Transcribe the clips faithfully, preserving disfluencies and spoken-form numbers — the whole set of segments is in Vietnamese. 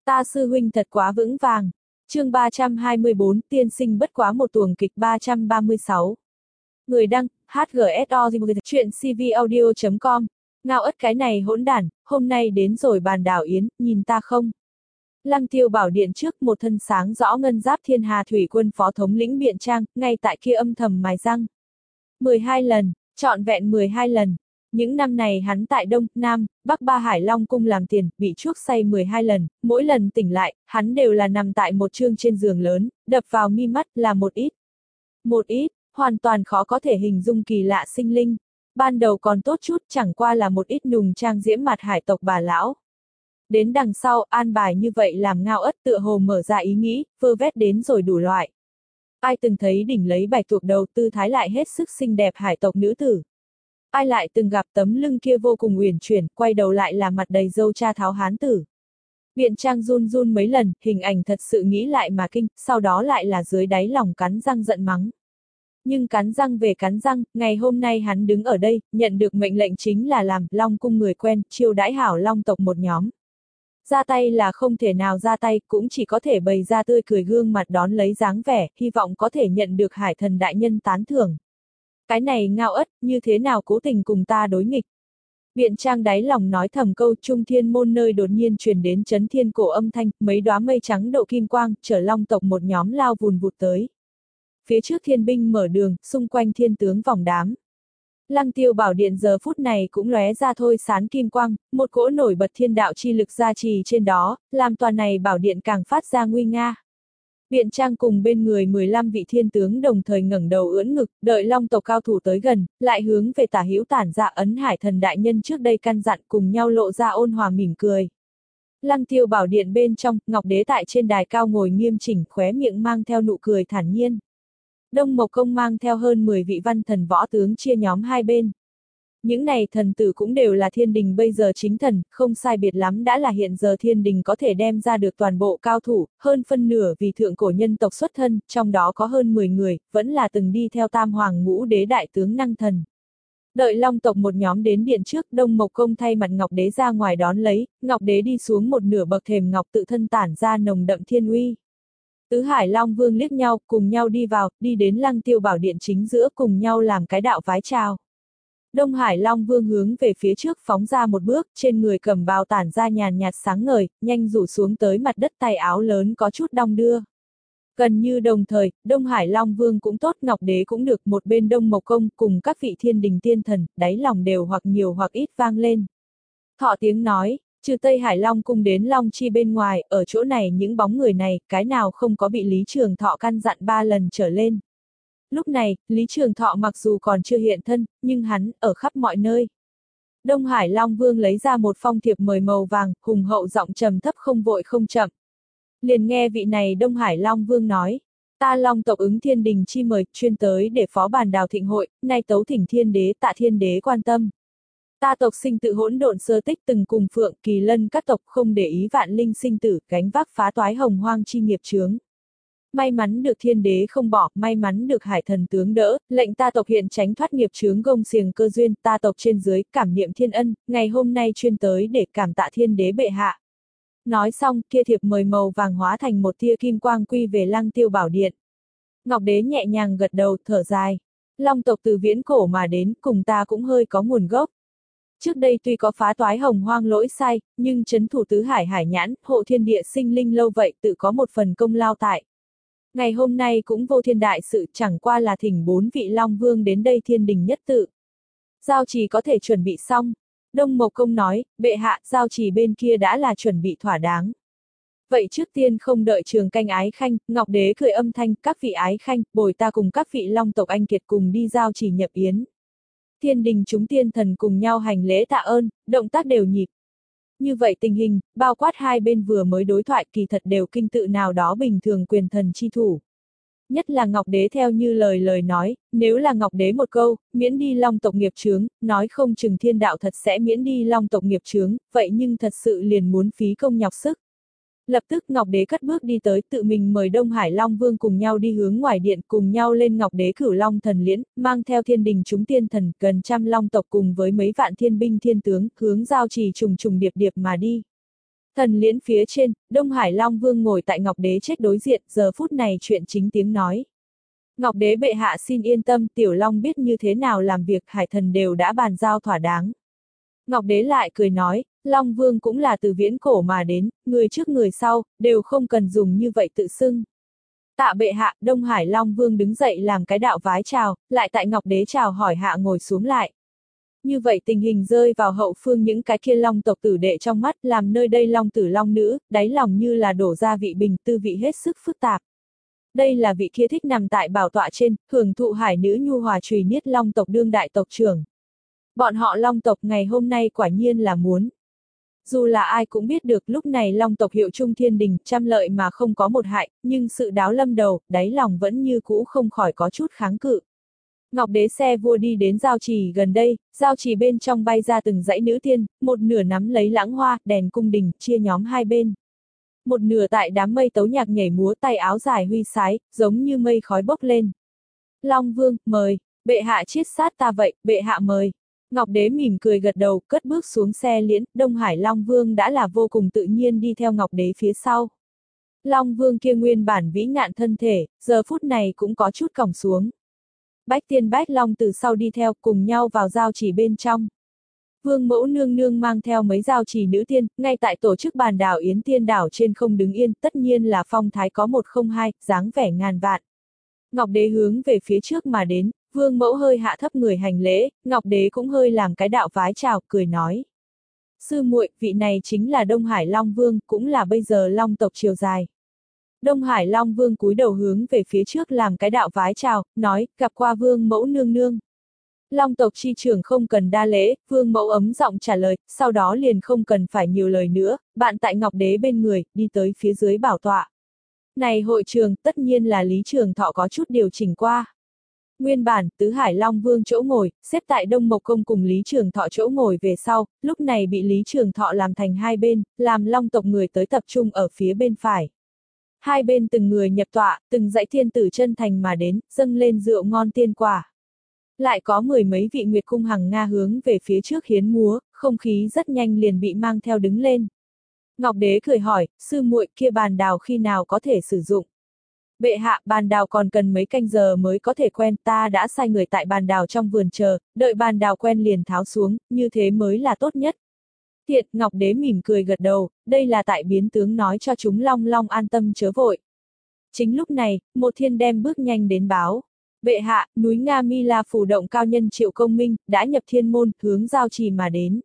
Ta sư huynh thật quá vững vàng. Chương ba trăm hai mươi bốn, tiên sinh bất quá một tuồng kịch ba trăm ba mươi sáu. Người đăng, hát giê ét o, chuyện cvaudio chấm com. Ngao ất cái này hỗn đản, hôm nay đến rồi bàn đảo yến, nhìn ta không? Lăng Tiêu bảo điện trước một thân sáng rõ ngân giáp thiên hà thủy quân phó thống lĩnh Biện Trang, ngay tại kia âm thầm mài răng. mười hai lần, trọn vẹn mười hai lần. Những năm này hắn tại Đông, Nam, Bắc Ba Hải Long cung làm tiền, bị chuốc say mười hai lần, mỗi lần tỉnh lại, hắn đều là nằm tại một chương trên giường lớn, đập vào mi mắt là một ít. Một ít, hoàn toàn khó có thể hình dung kỳ lạ sinh linh. Ban đầu còn tốt chút, chẳng qua là một ít nùng trang diễm mặt hải tộc bà lão. Đến đằng sau, an bài như vậy làm Ngao ất tựa hồ mở ra ý nghĩ, vơ vét đến rồi đủ loại. Ai từng thấy đỉnh lấy bạch tuộc đầu tư thái lại hết sức xinh đẹp hải tộc nữ tử? Ai lại từng gặp tấm lưng kia vô cùng uyển chuyển, quay đầu lại là mặt đầy râu cha tháo hán tử? Biện Trang run run mấy lần, hình ảnh thật sự nghĩ lại mà kinh, sau đó lại là dưới đáy lòng cắn răng giận mắng. Nhưng cắn răng về cắn răng, ngày hôm nay hắn đứng ở đây, nhận được mệnh lệnh chính là làm Long cung người quen, chiêu đãi hảo Long tộc một nhóm. Ra tay là không thể nào ra tay, cũng chỉ có thể bày ra tươi cười gương mặt đón lấy dáng vẻ, hy vọng có thể nhận được hải thần đại nhân tán thưởng. Cái này Ngao ất, như thế nào cố tình cùng ta đối nghịch? Biện Trang đáy lòng nói thầm câu, trung thiên môn nơi đột nhiên truyền đến chấn thiên cổ âm thanh, mấy đóa mây trắng độ kim quang, chở Long tộc một nhóm lao vùn vụt tới. Phía trước thiên binh mở đường, xung quanh thiên tướng vòng đám. Lăng Tiêu bảo điện giờ phút này cũng lóe ra thôi sán kim quang, một cỗ nổi bật thiên đạo chi lực gia trì trên đó, làm tòa này bảo điện càng phát ra nguy nga. Biện Trang cùng bên người mười lăm vị thiên tướng đồng thời ngẩng đầu ưỡn ngực, đợi Long tộc cao thủ tới gần, lại hướng về tả hữu tản ra ấn hải thần đại nhân trước đây căn dặn, cùng nhau lộ ra ôn hòa mỉm cười. Lăng Tiêu bảo điện bên trong, Ngọc Đế tại trên đài cao ngồi nghiêm chỉnh, khóe miệng mang theo nụ cười thản nhiên. Đông Mộc Công mang theo hơn mười vị văn thần võ tướng chia nhóm hai bên. Những này thần tử cũng đều là thiên đình bây giờ chính thần, không sai biệt lắm đã là hiện giờ thiên đình có thể đem ra được toàn bộ cao thủ, hơn phân nửa vì thượng cổ nhân tộc xuất thân, trong đó có hơn mười người, vẫn là từng đi theo tam hoàng ngũ đế đại tướng năng thần. Đợi Long tộc một nhóm đến điện trước, Đông Mộc Công thay mặt Ngọc Đế ra ngoài đón lấy, Ngọc Đế đi xuống một nửa bậc thềm ngọc tự thân tản ra nồng đậm thiên uy. Tứ Hải Long Vương liếc nhau, cùng nhau đi vào, đi đến Lăng Tiêu bảo điện chính giữa cùng nhau làm cái đạo vái chào. Đông Hải Long Vương hướng về phía trước phóng ra một bước, trên người cầm bào tản ra nhàn nhạt sáng ngời, nhanh rủ xuống tới mặt đất, tay áo lớn có chút đong đưa. Gần như đồng thời, Đông Hải Long Vương cũng tốt, Ngọc Đế cũng được, một bên Đông Mộc Công cùng các vị thiên đình tiên thần, đáy lòng đều hoặc nhiều hoặc ít vang lên. Thọ tiếng nói, trừ Tây Hải Long cung đến Long Chi bên ngoài, ở chỗ này những bóng người này, cái nào không có bị Lý Trường Thọ căn dặn ba lần trở lên. Lúc này, Lý Trường Thọ mặc dù còn chưa hiện thân, nhưng hắn, ở khắp mọi nơi. Đông Hải Long Vương lấy ra một phong thiệp mời màu vàng, hùng hậu giọng trầm thấp không vội không chậm. Liền nghe vị này Đông Hải Long Vương nói, ta Long tộc ứng thiên đình chi mời, chuyên tới để phó bàn đào thịnh hội, nay tấu thỉnh thiên đế tạ thiên đế quan tâm. Ta tộc sinh tự hỗn độn sơ tích từng cùng Phượng Kỳ Lân các tộc không để ý vạn linh sinh tử, gánh vác phá toái hồng hoang chi nghiệp chướng. May mắn được thiên đế không bỏ, may mắn được hải thần tướng đỡ, lệnh ta tộc hiện tránh thoát nghiệp chướng gông xiềng cơ duyên, ta tộc trên dưới, cảm niệm thiên ân, ngày hôm nay chuyên tới để cảm tạ thiên đế bệ hạ. Nói xong, kia thiệp mời màu vàng hóa thành một tia kim quang quy về Lăng Tiêu bảo điện. Ngọc Đế nhẹ nhàng gật đầu, thở dài. Long tộc từ viễn cổ mà đến, cùng ta cũng hơi có nguồn gốc. Trước đây tuy có phá toái hồng hoang lỗi sai, nhưng trấn thủ tứ hải hải nhãn, hộ thiên địa sinh linh lâu vậy tự có một phần công lao tại. Ngày hôm nay cũng vô thiên đại sự, chẳng qua là thỉnh bốn vị Long Vương đến đây thiên đình nhất tự. Giao trì có thể chuẩn bị xong. Đông Mộc Công nói, bệ hạ, giao trì bên kia đã là chuẩn bị thỏa đáng. Vậy trước tiên không đợi trường canh ái khanh, Ngọc Đế cười âm thanh, các vị ái khanh, bồi ta cùng các vị Long tộc anh kiệt cùng đi giao trì nhập yến. Thiên đình chúng tiên thần cùng nhau hành lễ tạ ơn, động tác đều nhịp. Như vậy tình hình, bao quát hai bên vừa mới đối thoại kỳ thật đều kinh tự nào đó bình thường quyền thần chi thủ. Nhất là Ngọc Đế theo như lời lời nói, nếu là Ngọc Đế một câu, miễn đi Long tộc nghiệp chướng, nói không chừng thiên đạo thật sẽ miễn đi Long tộc nghiệp chướng, vậy nhưng thật sự liền muốn phí công nhọc sức. Lập tức Ngọc Đế cất bước đi tới, tự mình mời Đông Hải Long Vương cùng nhau đi hướng ngoài điện, cùng nhau lên Ngọc Đế cửu Long thần liễn, mang theo thiên đình chúng tiên thần, gần trăm Long tộc cùng với mấy vạn thiên binh thiên tướng, hướng giao trì trùng trùng điệp điệp mà đi. Thần liễn phía trên, Đông Hải Long Vương ngồi tại Ngọc Đế chết đối diện, giờ phút này chuyện chính tiếng nói. Ngọc Đế bệ hạ xin yên tâm, Tiểu Long biết như thế nào làm việc, hải thần đều đã bàn giao thỏa đáng. Ngọc Đế lại cười nói, Long Vương cũng là từ viễn cổ mà đến, người trước người sau, đều không cần dùng như vậy tự xưng. Tạ bệ hạ, Đông Hải Long Vương đứng dậy làm cái đạo vái chào, lại tại Ngọc Đế chào hỏi hạ ngồi xuống lại. Như vậy tình hình rơi vào hậu phương những cái kia long tộc tử đệ trong mắt, làm nơi đây long tử long nữ, đáy lòng như là đổ ra vị bình, tư vị hết sức phức tạp. Đây là vị kia thích nằm tại bảo tọa trên, hưởng thụ hải nữ nhu hòa trùy niết long tộc đương đại tộc trưởng. Bọn họ long tộc ngày hôm nay quả nhiên là muốn. Dù là ai cũng biết được lúc này long tộc hiệu trung thiên đình, trăm lợi mà không có một hại, nhưng sự đáo lâm đầu, đáy lòng vẫn như cũ không khỏi có chút kháng cự. Ngọc Đế xe vua đi đến giao trì gần đây, giao trì bên trong bay ra từng dãy nữ tiên, một nửa nắm lấy lãng hoa, đèn cung đình, chia nhóm hai bên. Một nửa tại đám mây tấu nhạc nhảy múa, tay áo dài huy sái, giống như mây khói bốc lên. Long Vương, mời, bệ hạ chiết sát ta vậy, bệ hạ mời. Ngọc Đế mỉm cười gật đầu, cất bước xuống xe liễn, Đông Hải Long Vương đã là vô cùng tự nhiên đi theo Ngọc Đế phía sau. Long Vương kia nguyên bản vĩ ngạn thân thể, giờ phút này cũng có chút còng xuống. Bách Tiên Bách Long từ sau đi theo, cùng nhau vào giao chỉ bên trong. Vương mẫu nương nương mang theo mấy giao chỉ nữ tiên, ngay tại tổ chức bàn đảo Yến Tiên đảo trên không đứng yên, tất nhiên là phong thái có một không hai, dáng vẻ ngàn vạn. Ngọc Đế hướng về phía trước mà đến, Vương mẫu hơi hạ thấp người hành lễ, Ngọc Đế cũng hơi làm cái đạo vái chào, cười nói. Sư muội, vị này chính là Đông Hải Long Vương, cũng là bây giờ Long tộc triều dài. Đông Hải Long Vương cúi đầu hướng về phía trước làm cái đạo vái chào, nói, gặp qua Vương mẫu nương nương. Long tộc chi trưởng không cần đa lễ, Vương mẫu ấm giọng trả lời, sau đó liền không cần phải nhiều lời nữa, bạn tại Ngọc Đế bên người, đi tới phía dưới bảo tọa. Này hội trường, tất nhiên là Lý Trường Thọ có chút điều chỉnh qua. Nguyên bản, Tứ Hải Long Vương chỗ ngồi, xếp tại Đông Mộc Công cùng Lý Trường Thọ chỗ ngồi về sau, lúc này bị Lý Trường Thọ làm thành hai bên, làm Long tộc người tới tập trung ở phía bên phải. Hai bên từng người nhập tọa, từng dãy thiên tử chân thành mà đến, dâng lên rượu ngon tiên quả. Lại có mười mấy vị Nguyệt Cung hằng Nga hướng về phía trước hiến múa, không khí rất nhanh liền bị mang theo đứng lên. Ngọc Đế cười hỏi, sư muội kia bàn đào khi nào có thể sử dụng? Bệ hạ, bàn đào còn cần mấy canh giờ mới có thể quen, ta đã sai người tại bàn đào trong vườn chờ, đợi bàn đào quen liền tháo xuống, như thế mới là tốt nhất. Thiệt, Ngọc Đế mỉm cười gật đầu, đây là tại biến tướng nói cho chúng Long Long an tâm chớ vội. Chính lúc này, một thiên đem bước nhanh đến báo. Bệ hạ, núi Nga Mi La phủ động cao nhân Triệu Công Minh, đã nhập thiên môn, hướng giao trì mà đến.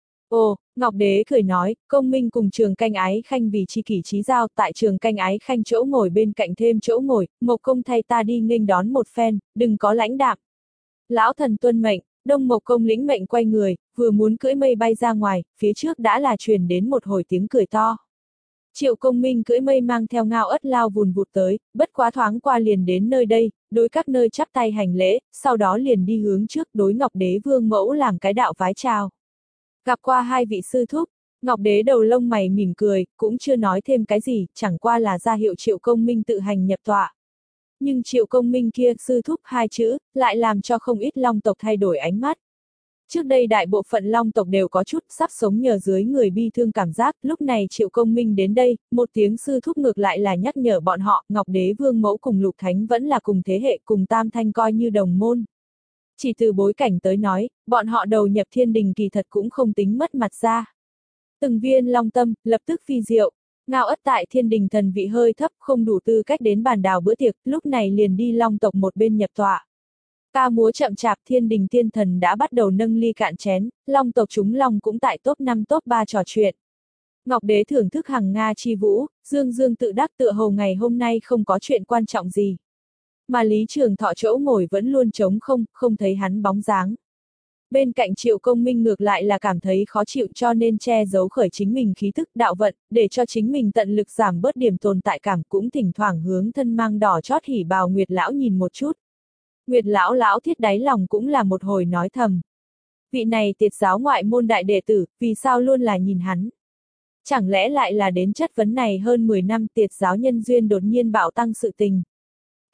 Ồ, Ngọc Đế cười nói, Công Minh cùng Trường Canh Ái Khanh vì chi kỷ trí giao, tại Trường Canh Ái Khanh chỗ ngồi bên cạnh thêm chỗ ngồi, Mộc Công thay ta đi nghênh đón một phen, đừng có lãnh đạm. Lão thần tuân mệnh, Đông Mộc Công lĩnh mệnh quay người, vừa muốn cưỡi mây bay ra ngoài, phía trước đã là truyền đến một hồi tiếng cười to. Triệu Công Minh cưỡi mây mang theo ngao ất lao vùn vụt tới, bất quá thoáng qua liền đến nơi đây, đối các nơi chắp tay hành lễ, sau đó liền đi hướng trước đối Ngọc Đế Vương mẫu làm cái đạo vái chào. Gặp qua hai vị sư thúc, Ngọc Đế đầu lông mày mỉm cười, cũng chưa nói thêm cái gì, chẳng qua là ra hiệu Triệu Công Minh tự hành nhập tọa. Nhưng Triệu Công Minh kia, sư thúc hai chữ, lại làm cho không ít Long tộc thay đổi ánh mắt. Trước đây đại bộ phận Long tộc đều có chút sắp sống nhờ dưới người bi thương cảm giác, lúc này Triệu Công Minh đến đây, một tiếng sư thúc ngược lại là nhắc nhở bọn họ, Ngọc Đế Vương mẫu cùng Lục Thánh vẫn là cùng thế hệ, cùng Tam Thanh coi như đồng môn. Chỉ từ bối cảnh tới nói, bọn họ đầu nhập thiên đình kỳ thật cũng không tính mất mặt ra. Từng viên long tâm, lập tức phi diệu. Ngao ất tại thiên đình thần vị hơi thấp, không đủ tư cách đến bàn đào bữa tiệc, lúc này liền đi Long tộc một bên nhập tọa. Ca múa chậm chạp, thiên đình tiên thần đã bắt đầu nâng ly cạn chén, Long tộc chúng Long cũng tại top năm top ba trò chuyện. Ngọc Đế thưởng thức hằng Nga chi vũ, dương dương tự đắc tựa hồ ngày hôm nay không có chuyện quan trọng gì. Mà Lý Trường Thọ chỗ ngồi vẫn luôn trống không, không thấy hắn bóng dáng. Bên cạnh Triệu Công Minh ngược lại là cảm thấy khó chịu cho nên che giấu khởi chính mình khí thức đạo vận, để cho chính mình tận lực giảm bớt điểm tồn tại cảm, cũng thỉnh thoảng hướng thân mang đỏ chót hỉ bào Nguyệt Lão nhìn một chút. Nguyệt Lão lão thiết đáy lòng cũng là một hồi nói thầm. Vị này tiệt giáo ngoại môn đại đệ tử, vì sao luôn là nhìn hắn? Chẳng lẽ lại là đến chất vấn này hơn mười năm tiệt giáo nhân duyên đột nhiên bạo tăng sự tình?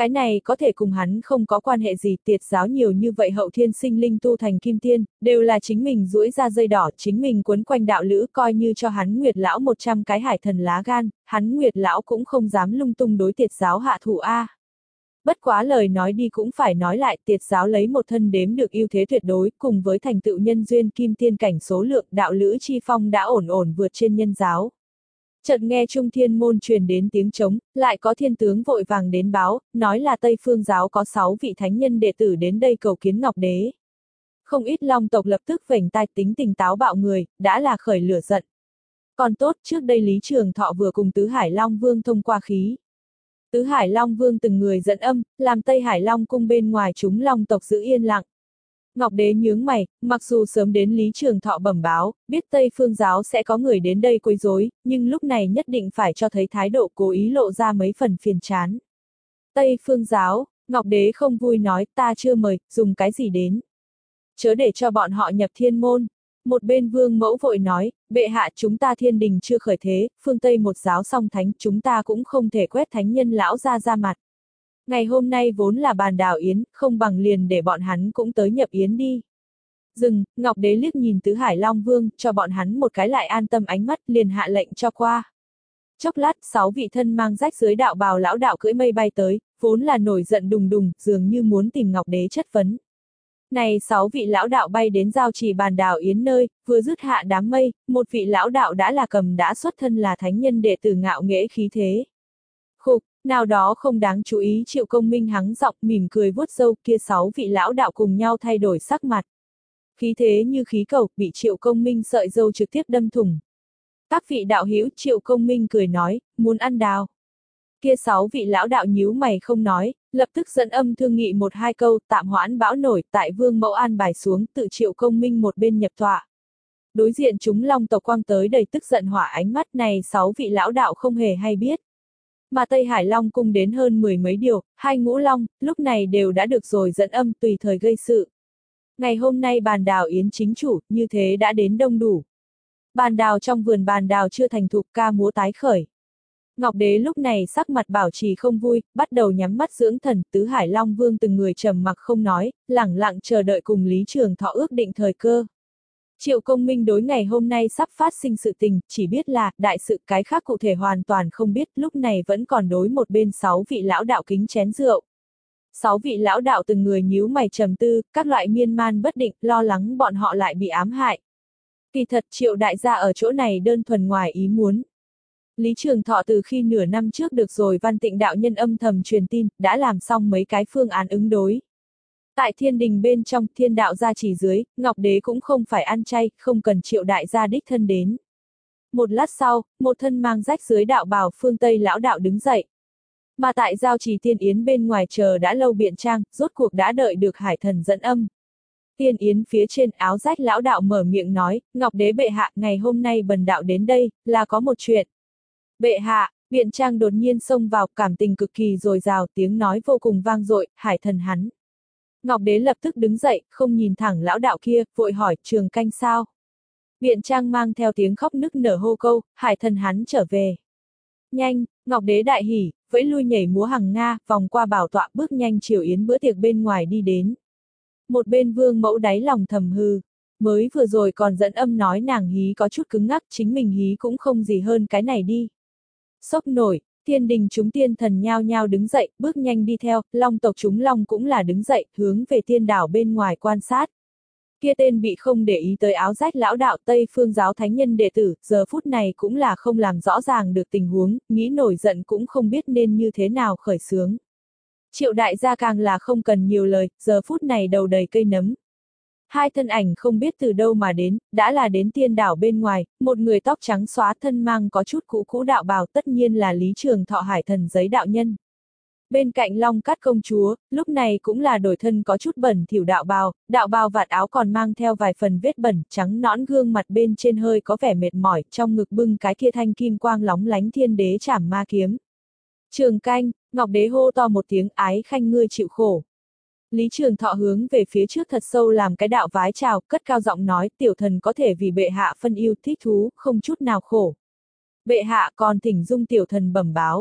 Cái này có thể cùng hắn không có quan hệ gì, tiệt giáo nhiều như vậy hậu thiên sinh linh tu thành kim tiên, đều là chính mình duỗi ra dây đỏ, chính mình quấn quanh đạo lữ, coi như cho hắn Nguyệt lão một trăm cái hải thần lá gan, hắn Nguyệt lão cũng không dám lung tung đối tiệt giáo hạ thủ a. Bất quá lời nói đi cũng phải nói lại, tiệt giáo lấy một thân đếm được ưu thế tuyệt đối, cùng với thành tựu nhân duyên kim tiên cảnh số lượng, đạo lữ chi phong đã ổn ổn vượt trên nhân giáo. Chợt nghe Trung Thiên môn truyền đến tiếng trống, lại có thiên tướng vội vàng đến báo, nói là Tây Phương giáo có sáu vị thánh nhân đệ tử đến đây cầu kiến Ngọc Đế. Không ít Long tộc lập tức vểnh tai, tính tình táo bạo người, đã là khởi lửa giận. Còn tốt, trước đây Lý Trường Thọ vừa cùng Tứ Hải Long Vương thông qua khí. Tứ Hải Long Vương từng người dẫn âm, làm Tây Hải Long cung bên ngoài chúng Long tộc giữ yên lặng. Ngọc Đế nhướng mày, mặc dù sớm đến Lý Trường Thọ bẩm báo, biết Tây Phương giáo sẽ có người đến đây quấy rối, nhưng lúc này nhất định phải cho thấy thái độ cố ý lộ ra mấy phần phiền chán. Tây Phương giáo, Ngọc Đế không vui nói, ta chưa mời, dùng cái gì đến. Chớ để cho bọn họ nhập thiên môn. Một bên vương mẫu vội nói, bệ hạ chúng ta thiên đình chưa khởi thế, phương Tây một giáo song thánh, chúng ta cũng không thể quét thánh nhân lão ra ra mặt. Ngày hôm nay vốn là bàn đào yến, không bằng liền để bọn hắn cũng tới nhập yến đi. Dừng, Ngọc Đế liếc nhìn Tứ Hải Long Vương, cho bọn hắn một cái lại an tâm ánh mắt, liền hạ lệnh cho qua. Chốc lát, sáu vị thân mang rách dưới đạo bào lão đạo cưỡi mây bay tới, vốn là nổi giận đùng đùng, dường như muốn tìm Ngọc Đế chất vấn. Này sáu vị lão đạo bay đến giao trì bàn đào yến nơi, vừa dứt hạ đám mây, một vị lão đạo đã là cầm đã xuất thân là thánh nhân đệ tử ngạo nghễ khí thế. Khục, nào đó không đáng chú ý Triệu Công Minh hắng giọng mỉm cười vuốt râu, kia sáu vị lão đạo cùng nhau thay đổi sắc mặt. Khí thế như khí cầu, bị Triệu Công Minh sợi râu trực tiếp đâm thủng. Các vị đạo hữu, Triệu Công Minh cười nói, muốn ăn đào. Kia sáu vị lão đạo nhíu mày không nói, lập tức dẫn âm thương nghị một hai câu, tạm hoãn bão nổi, tại Vương Mẫu an bài xuống, tự Triệu Công Minh một bên nhập tọa. Đối diện chúng Long tộc quang tới đầy tức giận hỏa ánh mắt này, sáu vị lão đạo không hề hay biết. Mà Tây Hải Long cung đến hơn mười mấy điều, hai ngũ long, lúc này đều đã được rồi dẫn âm tùy thời gây sự. Ngày hôm nay bàn đào yến chính chủ, như thế đã đến đông đủ. Bàn đào trong vườn bàn đào chưa thành thục, ca múa tái khởi. Ngọc Đế lúc này sắc mặt bảo trì không vui, bắt đầu nhắm mắt dưỡng thần, Tứ Hải Long Vương từng người trầm mặc không nói, lẳng lặng chờ đợi cùng Lý Trường Thọ ước định thời cơ. Triệu Công Minh đối ngày hôm nay sắp phát sinh sự tình, chỉ biết là, đại sự, cái khác cụ thể hoàn toàn không biết, lúc này vẫn còn đối một bên sáu vị lão đạo kính chén rượu. Sáu vị lão đạo từng người nhíu mày trầm tư, các loại miên man bất định, lo lắng bọn họ lại bị ám hại. Kỳ thật Triệu đại gia ở chỗ này đơn thuần ngoài ý muốn. Lý Trường Thọ từ khi nửa năm trước được rồi Văn Tịnh đạo nhân âm thầm truyền tin, đã làm xong mấy cái phương án ứng đối. Tại thiên đình bên trong, thiên đạo gia chỉ dưới, Ngọc Đế cũng không phải ăn chay, không cần Triệu đại gia đích thân đến. Một lát sau, một thân mang rách dưới đạo bào phương Tây lão đạo đứng dậy. Mà tại giao trì tiên yến bên ngoài chờ đã lâu Biện Trang, rốt cuộc đã đợi được hải thần dẫn âm. Tiên yến phía trên áo rách lão đạo mở miệng nói, Ngọc Đế bệ hạ, ngày hôm nay bần đạo đến đây, là có một chuyện. Bệ hạ, Biện Trang đột nhiên xông vào, cảm tình cực kỳ dồi dào, tiếng nói vô cùng vang dội, hải thần hắn. Ngọc Đế lập tức đứng dậy, không nhìn thẳng lão đạo kia, vội hỏi, trường canh sao? Biện Trang mang theo tiếng khóc nức nở hô câu, hải thần hắn trở về. Nhanh, Ngọc Đế đại hỉ, vẫy lui nhảy múa hằng nga, vòng qua bảo tọa bước nhanh chiều yến bữa tiệc bên ngoài đi đến. Một bên Vương Mẫu đáy lòng thầm hư, mới vừa rồi còn dẫn âm nói nàng hí có chút cứng ngắc, chính mình hí cũng không gì hơn cái này đi. Sốc nổi, thiên đình chúng tiên thần nhao nhao đứng dậy, bước nhanh đi theo, Long tộc chúng Long cũng là đứng dậy, hướng về tiên đảo bên ngoài quan sát. Kia tên bị không để ý tới áo rách lão đạo Tây Phương giáo thánh nhân đệ tử, giờ phút này cũng là không làm rõ ràng được tình huống, nghĩ nổi giận cũng không biết nên như thế nào khởi xướng. Triệu đại gia càng là không cần nhiều lời, giờ phút này đầu đầy cây nấm. Hai thân ảnh không biết từ đâu mà đến, đã là đến tiên đảo bên ngoài, một người tóc trắng xóa thân mang có chút cũ cũ đạo bào tất nhiên là Lý Trường Thọ hải thần giấy đạo nhân. Bên cạnh Long Cát công chúa, lúc này cũng là đổi thân có chút bẩn thỉu đạo bào, đạo bào vạt áo còn mang theo vài phần vết bẩn, trắng nõn gương mặt bên trên hơi có vẻ mệt mỏi, trong ngực bưng cái kia thanh kim quang lóng lánh thiên đế trảm ma kiếm. Trường canh, Ngọc Đế hô to một tiếng ái khanh ngươi chịu khổ. Lý Trường Thọ hướng về phía trước thật sâu làm cái đạo vái chào, cất cao giọng nói tiểu thần có thể vì bệ hạ phân yêu thích thú, không chút nào khổ. Bệ hạ còn thỉnh dung tiểu thần bẩm báo.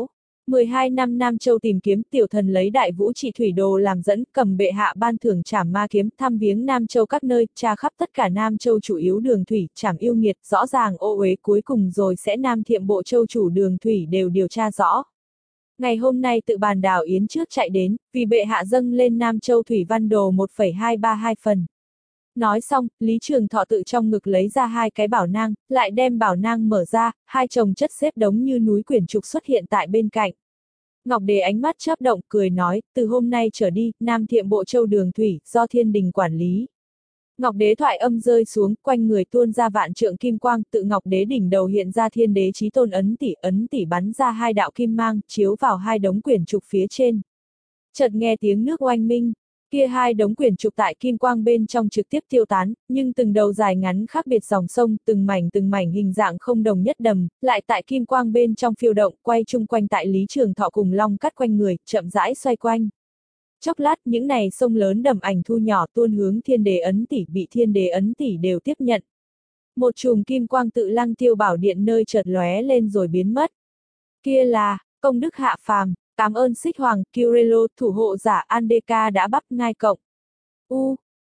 mười hai năm Nam Châu tìm kiếm, tiểu thần lấy đại vũ trị thủy đồ làm dẫn, cầm bệ hạ ban thưởng trảm ma kiếm, thăm viếng Nam Châu các nơi, tra khắp tất cả Nam Châu chủ yếu đường thủy, trảm yêu nghiệt, rõ ràng ô uế cuối cùng rồi sẽ Nam Thiệm bộ châu chủ đường thủy đều điều tra rõ. Ngày hôm nay tự bàn đảo Yến trước chạy đến, vì bệ hạ dâng lên Nam Châu thủy văn đồ một phẩy hai ba hai phần. Nói xong, Lý Trường Thọ tự trong ngực lấy ra hai cái bảo nang, lại đem bảo nang mở ra, hai chồng chất xếp đống như núi quyển trục xuất hiện tại bên cạnh. Ngọc Đế ánh mắt chớp động, cười nói, từ hôm nay trở đi, Nam Thiệm bộ châu đường thủy, do thiên đình quản lý. Ngọc Đế thoại âm rơi xuống, quanh người tuôn ra vạn trượng kim quang, tự Ngọc Đế đỉnh đầu hiện ra thiên đế chí tôn ấn tỷ, ấn tỷ bắn ra hai đạo kim mang, chiếu vào hai đống quyển trục phía trên. Chợt nghe tiếng nước oanh minh, kia hai đống quyển trục tại kim quang bên trong trực tiếp tiêu tán, nhưng từng đầu dài ngắn khác biệt dòng sông, từng mảnh từng mảnh hình dạng không đồng nhất đầm, lại tại kim quang bên trong phiêu động, quay chung quanh tại Lý Trường Thọ cùng long cắt quanh người, chậm rãi xoay quanh. Chốc lát những này sông lớn đầm ảnh thu nhỏ tuôn hướng thiên đế ấn tỷ, bị thiên đế ấn tỷ đều tiếp nhận. Một chùm kim quang tự Lăng Tiêu Bảo Điện nơi chợt lóe lên rồi biến mất. Kia là, công đức hạ phàm, cảm ơn Xích Hoàng, Kirello, thủ hộ giả Andeka đã bắp ngai cộng. U,